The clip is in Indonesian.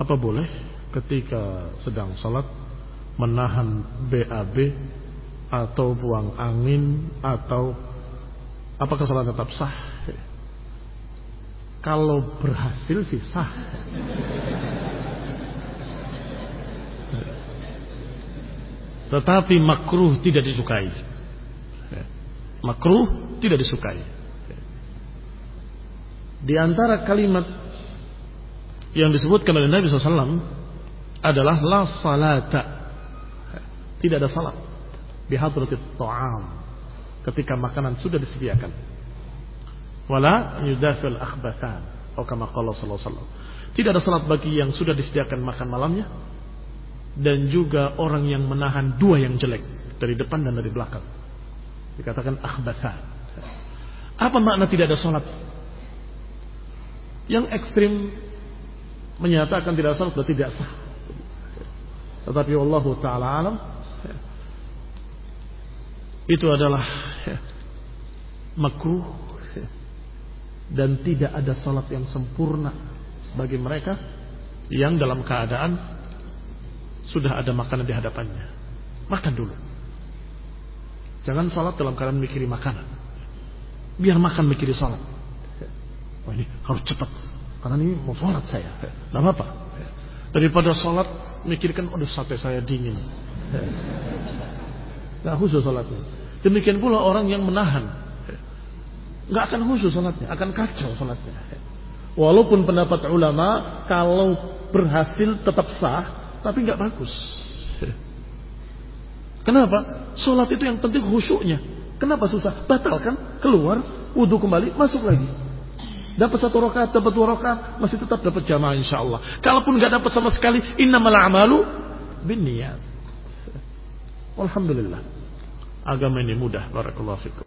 Apa boleh ketika sedang salat menahan BAB atau buang angin, atau apakah salat tetap sah? Kalau berhasil sih sah. Tetapi makruh tidak disukai. Makruh tidak disukai. Di antara kalimat yang disebutkan oleh Nabi SAW adalah la salata, tidak ada salat bihadratit ta'am, ketika makanan sudah disediakan. Wala yudafil akhbathan, atau kama qala sallallahu alaihi wasallam, tidak ada salat bagi yang sudah disediakan makan malamnya, dan juga orang yang menahan dua yang jelek dari depan dan dari belakang, dikatakan akhbathan. Apa makna tidak ada salat? Yang ekstrim menyatakan tidak salat berarti tidak sah. Tetapi Allah Ta'ala alam, itu adalah makruh, dan tidak ada salat yang sempurna bagi mereka yang dalam keadaan sudah ada makanan di hadapannya. Makan dulu. Jangan salat dalam keadaan mikiri makanan. Biar makan mikiri salat. Wah, ini harus cepat karena ini mau salat saya. Tidak apa-apa. Daripada salat mikirkan, udah sate saya dingin. Nggak khusus salatnya. Demikian pula orang yang menahan, nggak akan khusus salatnya, akan kacau salatnya. Walaupun pendapat ulama kalau berhasil tetap sah, tapi nggak bagus. Kenapa? Salat itu yang penting khusyuknya. Kenapa susah? Batalkan, keluar, wudu kembali, masuk lagi. Dapat 1 rakaat, dapat 2 rakaat, masih tetap dapat jamaah insyaallah. Kalaupun nggak dapat sama sekali, innamal a'malu binniyat. Alhamdulillah. Agama ini mudah, barakallahu fikum.